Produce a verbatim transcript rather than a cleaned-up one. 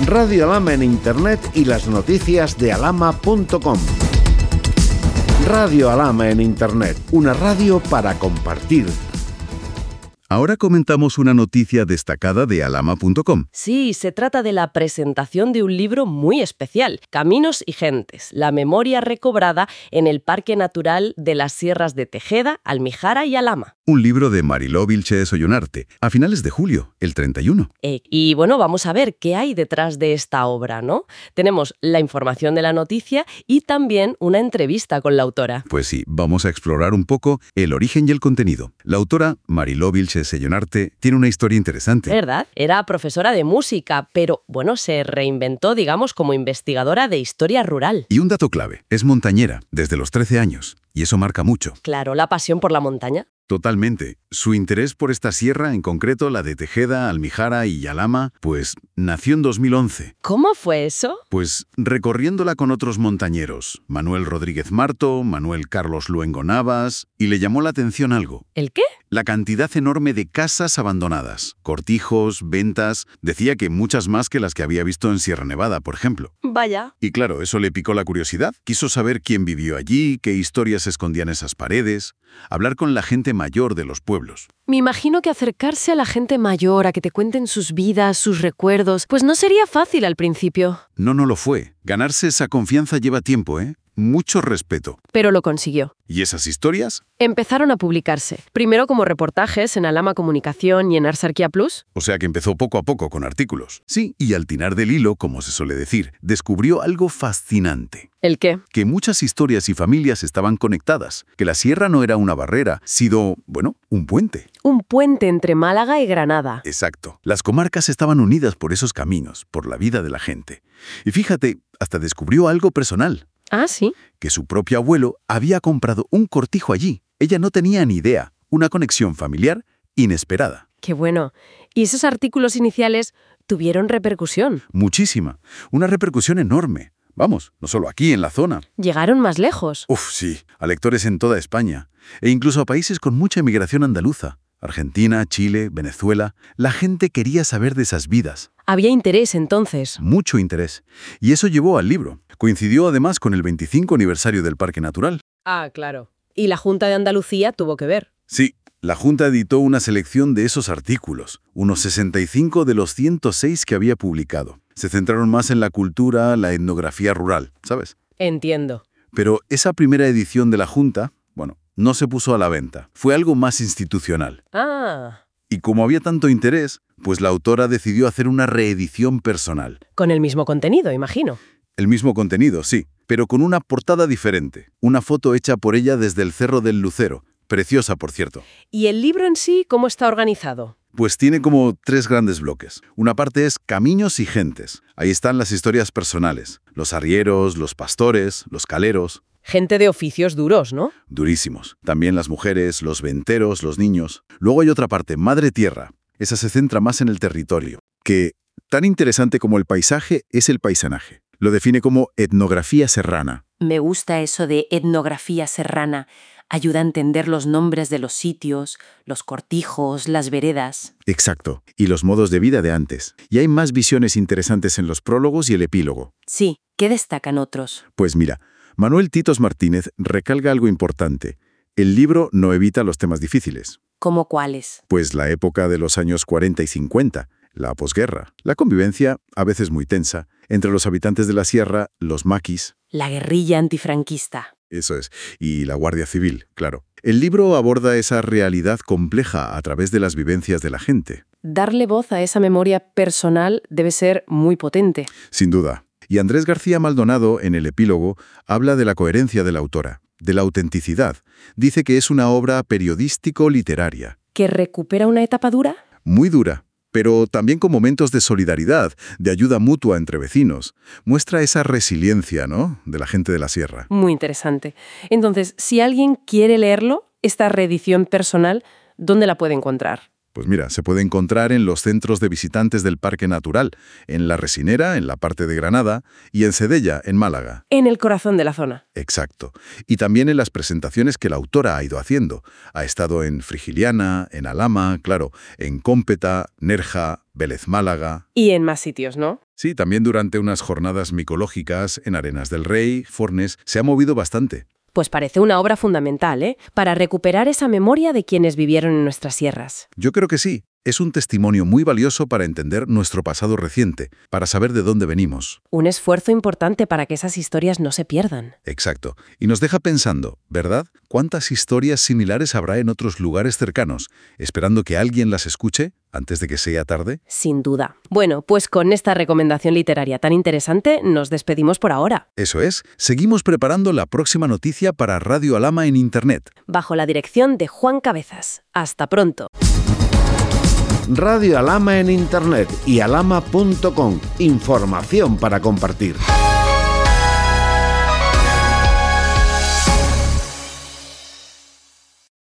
Radio Alhama en Internet y las noticias de alhama punto com. Radio Alhama en Internet, una radio para compartir. Ahora comentamos una noticia destacada de alhama punto com. Sí, se trata de la presentación de un libro muy especial, Caminos y Gentes, la memoria recobrada en el Parque Natural de las Sierras de Tejeda, Almijara y Alhama. Un libro de Mariló Vilches Ollonarte, a finales de julio, el treinta y uno. Eh, y bueno, vamos a ver qué hay detrás de esta obra, ¿no? Tenemos la información de la noticia y también una entrevista con la autora. Pues sí, vamos a explorar un poco el origen y el contenido. La autora, Mariló Vilches Ollonarte, tiene una historia interesante. ¿Verdad? Era profesora de música, pero bueno, se reinventó, digamos, como investigadora de historia rural. Y un dato clave, es montañera, desde los trece años, y eso marca mucho. Claro, la pasión por la montaña. Totalmente. Su interés por esta sierra, en concreto la de Tejeda, Almijara y Alhama, pues nació en dos mil once. ¿Cómo fue eso? Pues recorriéndola con otros montañeros, Manuel Rodríguez Marto, Manuel Carlos Luengo Navas, y le llamó la atención algo. ¿El qué? La cantidad enorme de casas abandonadas, cortijos, ventas, decía que muchas más que las que había visto en Sierra Nevada, por ejemplo. Vaya. Y claro, eso le picó la curiosidad. Quiso saber quién vivió allí, qué historias escondían esas paredes, hablar con la gente mayor de los pueblos. Me imagino que acercarse a la gente mayor, a que te cuenten sus vidas, sus recuerdos, pues no sería fácil al principio. No, no lo fue. Ganarse esa confianza lleva tiempo, ¿eh? Mucho respeto. Pero lo consiguió. ¿Y esas historias? Empezaron a publicarse, primero como reportajes en Alhama Comunicación y en Arsarquía Plus. O sea que empezó poco a poco con artículos. Sí, y al tirar del hilo, como se suele decir, descubrió algo fascinante. ¿El qué? Que muchas historias y familias estaban conectadas, que la sierra no era una barrera, sino, bueno, un puente. Un puente entre Málaga y Granada. Exacto. Las comarcas estaban unidas por esos caminos, por la vida de la gente. Y fíjate, hasta descubrió algo personal. Ah, ¿sí? Que su propio abuelo había comprado un cortijo allí. Ella no tenía ni idea. Una conexión familiar inesperada. Qué bueno. ¿Y esos artículos iniciales tuvieron repercusión? Muchísima. Una repercusión enorme. Vamos, no solo aquí, en la zona. ¿Llegaron más lejos? Uf, sí. A lectores en toda España. E incluso a países con mucha emigración andaluza. Argentina, Chile, Venezuela. La gente quería saber de esas vidas. Había interés entonces. Mucho interés. Y eso llevó al libro. Coincidió además con el veinticinco aniversario del Parque Natural. Ah, claro. Y la Junta de Andalucía tuvo que ver. Sí, la Junta editó una selección de esos artículos, unos sesenta y cinco de los ciento seis que había publicado. Se centraron más en la cultura, la etnografía rural, ¿sabes? Entiendo. Pero esa primera edición de la Junta, bueno, no se puso a la venta. Fue algo más institucional. Ah. Y como había tanto interés, pues la autora decidió hacer una reedición personal. Con el mismo contenido, imagino. El mismo contenido, sí, pero con una portada diferente. Una foto hecha por ella desde el Cerro del Lucero. Preciosa, por cierto. ¿Y el libro en sí cómo está organizado? Pues tiene como tres grandes bloques. Una parte es Caminos y Gentes. Ahí están las historias personales. Los arrieros, los pastores, los caleros. Gente de oficios duros, ¿no? Durísimos. También las mujeres, los venteros, los niños. Luego hay otra parte, Madre Tierra. Esa se centra más en el territorio. Que, tan interesante como el paisaje, es el paisanaje. Lo define como etnografía serrana. Me gusta eso de etnografía serrana. Ayuda a entender los nombres de los sitios, los cortijos, las veredas. Exacto. Y los modos de vida de antes. Y hay más visiones interesantes en los prólogos y el epílogo. Sí, ¿qué destacan otros? Pues mira, Manuel Titos Martínez recalca algo importante. El libro no evita los temas difíciles. ¿Cómo cuáles? Pues la época de los años cuarenta y cincuenta, la posguerra, la convivencia, a veces muy tensa, entre los habitantes de la sierra, los maquis. La guerrilla antifranquista. Eso es, y la Guardia Civil, claro. El libro aborda esa realidad compleja a través de las vivencias de la gente. Darle voz a esa memoria personal debe ser muy potente. Sin duda. Y Andrés García Maldonado, en el epílogo, habla de la coherencia de la autora, de la autenticidad. Dice que es una obra periodístico-literaria. ¿Que recupera una etapa dura? Muy dura, pero también con momentos de solidaridad, de ayuda mutua entre vecinos. Muestra esa resiliencia, ¿no?, de la gente de la sierra. Muy interesante. Entonces, si alguien quiere leerlo, esta reedición personal, ¿dónde la puede encontrar? Pues mira, se puede encontrar en los centros de visitantes del Parque Natural, en La Resinera, en la parte de Granada, y en Sedella, en Málaga. En el corazón de la zona. Exacto. Y también en las presentaciones que la autora ha ido haciendo. Ha estado en Frigiliana, en Alhama, claro, en Cómpeta, Nerja, Vélez Málaga. Y en más sitios, ¿no? Sí, también durante unas jornadas micológicas en Arenas del Rey, Fornes, se ha movido bastante. Pues parece una obra fundamental, ¿eh? Para recuperar esa memoria de quienes vivieron en nuestras sierras. Yo creo que sí. Es un testimonio muy valioso para entender nuestro pasado reciente, para saber de dónde venimos. Un esfuerzo importante para que esas historias no se pierdan. Exacto. Y nos deja pensando, ¿verdad? ¿Cuántas historias similares habrá en otros lugares cercanos, esperando que alguien las escuche antes de que sea tarde? Sin duda. Bueno, pues con esta recomendación literaria tan interesante nos despedimos por ahora. Eso es. Seguimos preparando la próxima noticia para Radio Alhama en Internet. Bajo la dirección de Juan Cabezas. Hasta pronto. Radio Alhama en Internet y alhama punto com. Información para compartir.